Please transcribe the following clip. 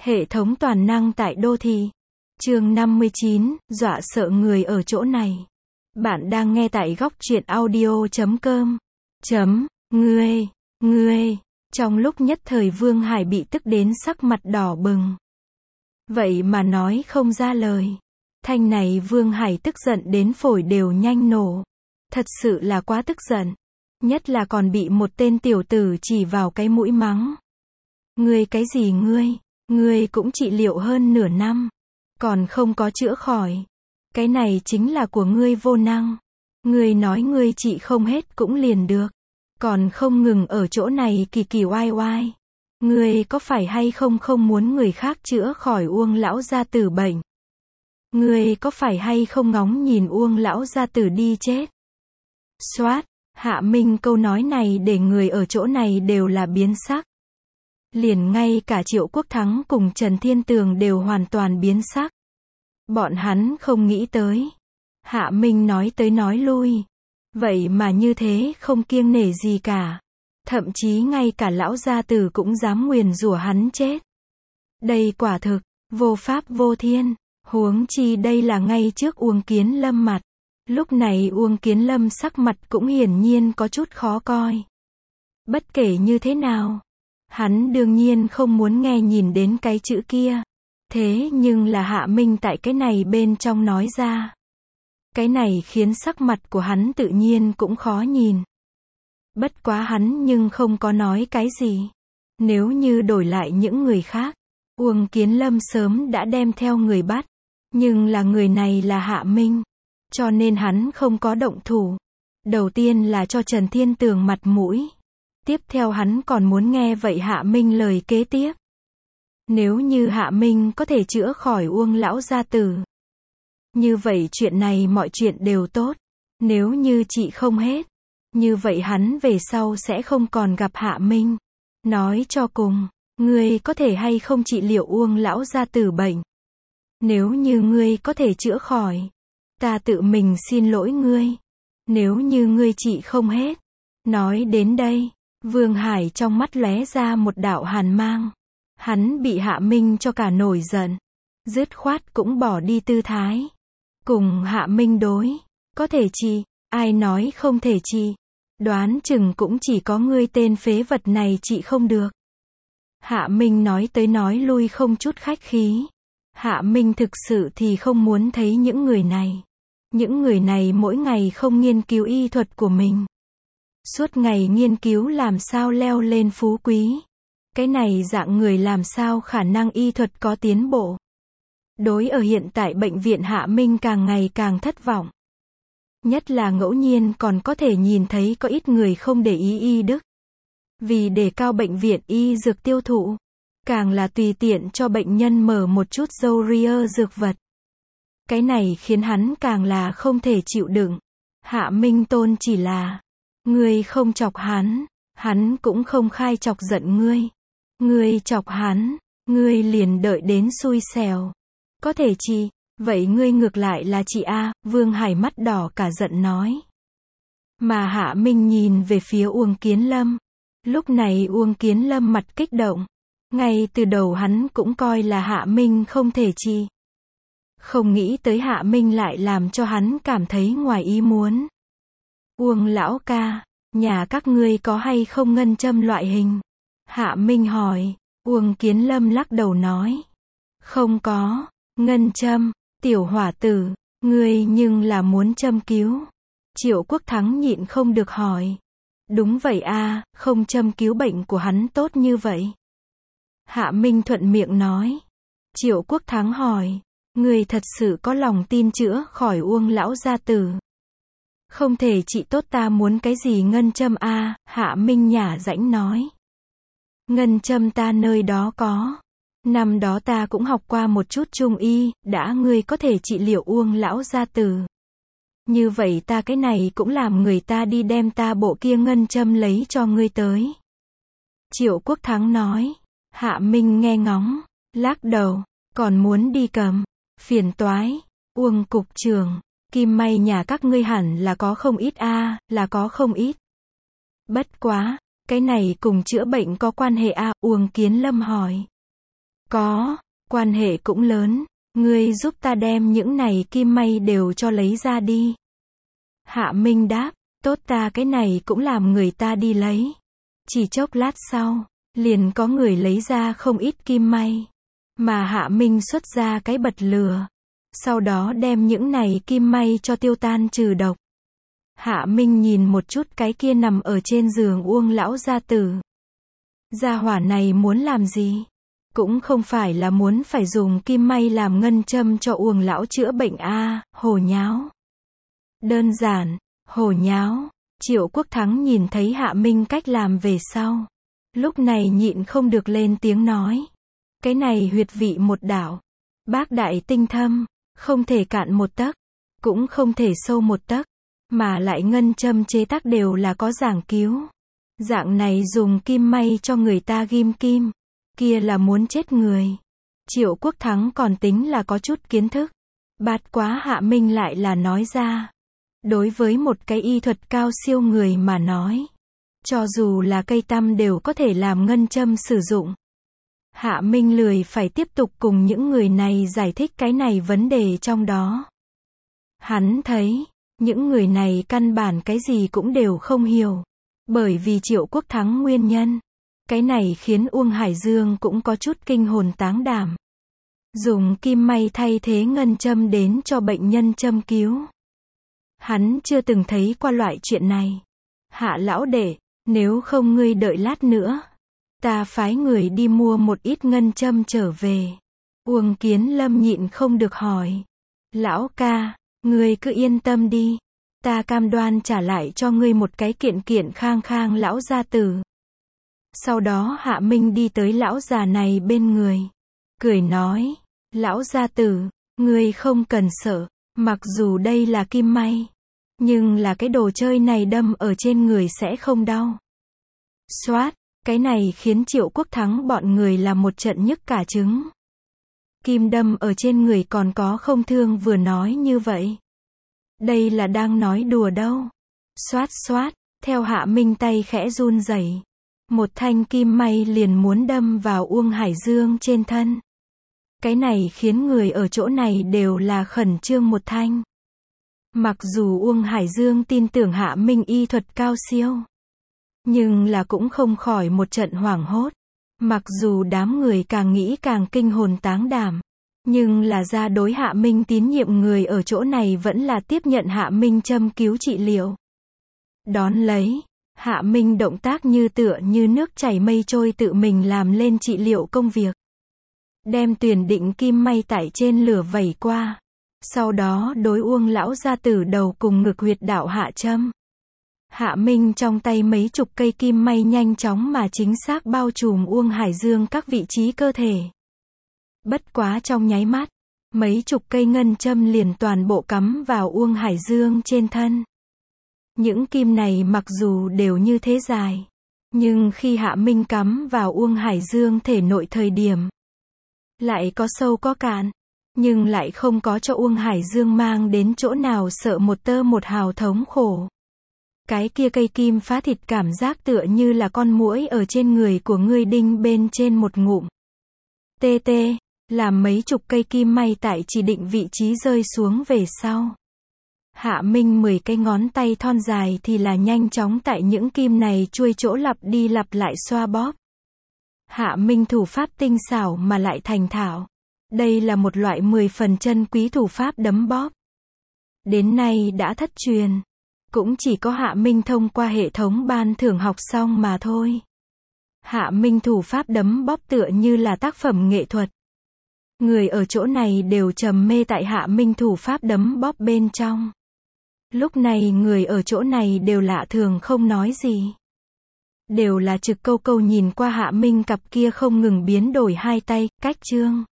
Hệ thống toàn năng tại đô thị. Chương 59, dọa sợ người ở chỗ này. Bạn đang nghe tại góc truyện audio.com. Ngươi. Trong lúc nhất thời Vương Hải bị tức đến sắc mặt đỏ bừng. Vậy mà nói không ra lời. Thanh này Vương Hải tức giận đến phổi đều nhanh nổ. Thật sự là quá tức giận. Nhất là còn bị một tên tiểu tử chỉ vào cái mũi mắng. Ngươi cái gì ngươi cũng trị liệu hơn nửa năm. Còn không có chữa khỏi. Cái này chính là của ngươi vô năng. Ngươi nói ngươi trị không hết cũng liền được. Còn không ngừng ở chỗ này kỳ kỳ oai oai. Ngươi có phải hay không muốn người khác chữa khỏi Uông lão gia tử bệnh? Ngươi có phải hay không ngóng nhìn Uông lão gia tử đi chết? Soát, Hạ Minh câu nói này để người ở chỗ này đều là biến sắc. Liền ngay cả Triệu Quốc Thắng cùng Trần Thiên Tường đều hoàn toàn biến sắc. Bọn hắn không nghĩ tới. Hạ Minh nói tới nói lui. Vậy mà như thế không kiêng nể gì cả. Thậm chí ngay cả lão gia tử cũng dám nguyền rủa hắn chết. Đây quả thực, vô pháp vô thiên. Huống chi đây là ngay trước Uông Kiến Lâm mặt. Lúc này Uông Kiến Lâm sắc mặt cũng hiển nhiên có chút khó coi. Bất kể như thế nào, hắn đương nhiên không muốn nghe nhìn đến cái chữ kia. Thế nhưng là Hạ Minh tại cái này bên trong nói ra. Cái này khiến sắc mặt của hắn tự nhiên cũng khó nhìn. Bất quá hắn nhưng không có nói cái gì. Nếu như đổi lại những người khác, Uông Kiến Lâm sớm đã đem theo người bắt. Nhưng là người này là Hạ Minh. Cho nên hắn không có động thủ. Đầu tiên là cho Trần Thiên Tường mặt mũi. Tiếp theo hắn còn muốn nghe vậy Hạ Minh lời kế tiếp. Nếu như Hạ Minh có thể chữa khỏi Uông lão gia tử, như vậy chuyện này mọi chuyện đều tốt. Nếu như trị không hết, như vậy hắn về sau sẽ không còn gặp Hạ Minh. Nói cho cùng, ngươi có thể hay không trị liệu Uông lão gia tử bệnh? Nếu như ngươi có thể chữa khỏi, ta tự mình xin lỗi ngươi. Nếu như ngươi trị không hết. Nói đến đây, Vương Hải trong mắt lóe ra một đạo hàn mang. Hắn bị Hạ Minh cho cả nổi giận. Dứt khoát cũng bỏ đi tư thái. Cùng Hạ Minh đối. Có thể trị, ai nói không thể trị. Đoán chừng cũng chỉ có ngươi tên phế vật này trị không được. Hạ Minh nói tới nói lui không chút khách khí. Hạ Minh thực sự thì không muốn thấy những người này. Những người này mỗi ngày không nghiên cứu y thuật của mình. Suốt ngày nghiên cứu làm sao leo lên phú quý. Cái này dạng người làm sao khả năng y thuật có tiến bộ. Đối ở hiện tại bệnh viện Hạ Minh càng ngày càng thất vọng. Nhất là ngẫu nhiên còn có thể nhìn thấy có ít người không để ý y đức. Vì đề cao bệnh viện y dược tiêu thụ. Càng là tùy tiện cho bệnh nhân mở một chút dâu ria dược vật. Cái này khiến hắn càng là không thể chịu đựng. Hạ Minh Tôn chỉ là, ngươi không chọc hắn cũng không khai chọc giận ngươi. Ngươi chọc hắn, ngươi liền đợi đến xui xẻo. Có thể chị, vậy ngươi ngược lại là chị A, Vương Hải mắt đỏ cả giận nói. Mà Hạ Minh nhìn về phía Uông Kiến Lâm. Lúc này Uông Kiến Lâm mặt kích động. Ngay từ đầu hắn cũng coi là Hạ Minh không thể trị. Không nghĩ tới Hạ Minh lại làm cho hắn cảm thấy ngoài ý muốn. Uông lão ca, nhà các ngươi có hay không ngân châm loại hình? Hạ Minh hỏi. Uông Kiến Lâm lắc đầu nói. Không có, ngân châm, tiểu hỏa tử, ngươi nhưng là muốn châm cứu. Triệu Quốc Thắng nhịn không được hỏi. Đúng vậy a, không châm cứu bệnh của hắn tốt như vậy. Hạ Minh thuận miệng nói. Triệu Quốc Thắng hỏi. Ngươi thật sự có lòng tin chữa khỏi Uông lão gia tử? Không thể trị tốt ta muốn cái gì ngân châm a? Hạ Minh nhả rãnh nói. Ngân châm ta nơi đó có. Năm đó ta cũng học qua một chút trung y, đã ngươi có thể trị liệu Uông lão gia tử. Như vậy ta cái này cũng làm người ta đi đem ta bộ kia ngân châm lấy cho ngươi tới. Triệu Quốc Thắng nói. Hạ Minh nghe ngóng, lắc đầu, còn muốn đi cầm. Phiền toái. Uông cục trưởng, kim may nhà các ngươi hẳn là có không ít a, là có không ít. Bất quá, cái này cùng chữa bệnh có quan hệ a? Uông Kiến Lâm hỏi. Có, quan hệ cũng lớn, ngươi giúp ta đem những này kim may đều cho lấy ra đi. Hạ Minh đáp, tốt, ta cái này cũng làm người ta đi lấy. Chỉ chốc lát sau, liền có người lấy ra không ít kim may. Mà Hạ Minh xuất ra cái bật lửa. Sau đó đem những này kim may cho tiêu tan trừ độc. Hạ Minh nhìn một chút cái kia nằm ở trên giường Uông lão gia tử. Gia hỏa này muốn làm gì? Cũng không phải là muốn phải dùng kim may làm ngân châm cho Uông lão chữa bệnh a, hồ nháo. Đơn giản, hồ nháo. Triệu Quốc Thắng nhìn thấy Hạ Minh cách làm về sau. Lúc này nhịn không được lên tiếng nói. Cái này huyệt vị một đạo. Bác đại tinh thâm, không thể cạn một tấc, cũng không thể sâu một tấc, mà lại ngân châm chế tác đều là có giảng cứu. Dạng này dùng kim may cho người ta ghim kim, kia là muốn chết người. Triệu Quốc Thắng còn tính là có chút kiến thức. Bát quá Hạ Minh lại là nói ra. Đối với một cái y thuật cao siêu người mà nói, cho dù là cây tăm đều có thể làm ngân châm sử dụng. Hạ Minh lười phải tiếp tục cùng những người này giải thích cái này vấn đề trong đó. Hắn thấy, những người này căn bản cái gì cũng đều không hiểu. Bởi vì Triệu Quốc Thắng nguyên nhân. Cái này khiến Uông Hải Dương cũng có chút kinh hồn táng đảm. Dùng kim may thay thế ngân châm đến cho bệnh nhân châm cứu. Hắn chưa từng thấy qua loại chuyện này. Hạ lão đệ, nếu không ngươi đợi lát nữa. Ta phái người đi mua một ít ngân châm trở về. Uông Kiến Lâm nhịn không được hỏi. Lão ca, ngươi cứ yên tâm đi. Ta cam đoan trả lại cho ngươi một cái kiện kiện khang khang lão gia tử. Sau đó Hạ Minh đi tới lão già này bên người. Cười nói, lão gia tử, ngươi không cần sợ, mặc dù đây là kim may. Nhưng là cái đồ chơi này đâm ở trên người sẽ không đau. Xoát, cái này khiến Triệu Quốc Thắng bọn người là một trận nhức cả trứng. Kim đâm ở trên người còn có không thương vừa nói như vậy. Đây là đang nói đùa đâu. Xoát xoát, theo Hạ Minh tay khẽ run rẩy. Một thanh kim may liền muốn đâm vào Uông Hải Dương trên thân. Cái này khiến người ở chỗ này đều là khẩn trương một thanh. Mặc dù Uông Hải Dương tin tưởng Hạ Minh y thuật cao siêu, nhưng là cũng không khỏi một trận hoảng hốt. Mặc dù đám người càng nghĩ càng kinh hồn táng đảm, nhưng là ra đối Hạ Minh tín nhiệm người ở chỗ này vẫn là tiếp nhận Hạ Minh châm cứu trị liệu. Đón lấy, Hạ Minh động tác như tựa như nước chảy mây trôi tự mình làm lên trị liệu công việc. Đem tuyển định kim may tải trên lửa vẩy qua. Sau đó đối Uông lão gia tử đầu cùng ngực huyệt đạo hạ châm. Hạ Minh trong tay mấy chục cây kim may nhanh chóng mà chính xác bao trùm Uông Hải Dương các vị trí cơ thể. Bất quá trong nháy mắt, mấy chục cây ngân châm liền toàn bộ cắm vào Uông Hải Dương trên thân. Những kim này mặc dù đều như thế dài, nhưng khi Hạ Minh cắm vào Uông Hải Dương thể nội thời điểm, lại có sâu có cạn, nhưng lại không có cho Uông Hải Dương mang đến chỗ nào sợ một tơ một hào thống khổ. Cái kia cây kim phá thịt cảm giác tựa như là con muỗi ở trên người của ngươi đinh bên trên một ngụm. Tê tê, làm mấy chục cây kim may tại chỉ định vị trí rơi xuống về sau. Hạ Minh 10 cái ngón tay thon dài thì là nhanh chóng tại những kim này chuôi chỗ lặp đi lặp lại xoa bóp. Hạ Minh thủ pháp tinh xảo mà lại thành thạo. Đây là một loại 10 phần chân quý thủ pháp đấm bóp. Đến nay đã thất truyền. Cũng chỉ có Hạ Minh thông qua hệ thống ban thưởng học xong mà thôi. Hạ Minh thủ pháp đấm bóp tựa như là tác phẩm nghệ thuật. Người ở chỗ này đều trầm mê tại Hạ Minh thủ pháp đấm bóp bên trong. Lúc này người ở chỗ này đều lạ thường không nói gì. Đều là trực câu câu nhìn qua Hạ Minh cặp kia không ngừng biến đổi hai tay, cách chương.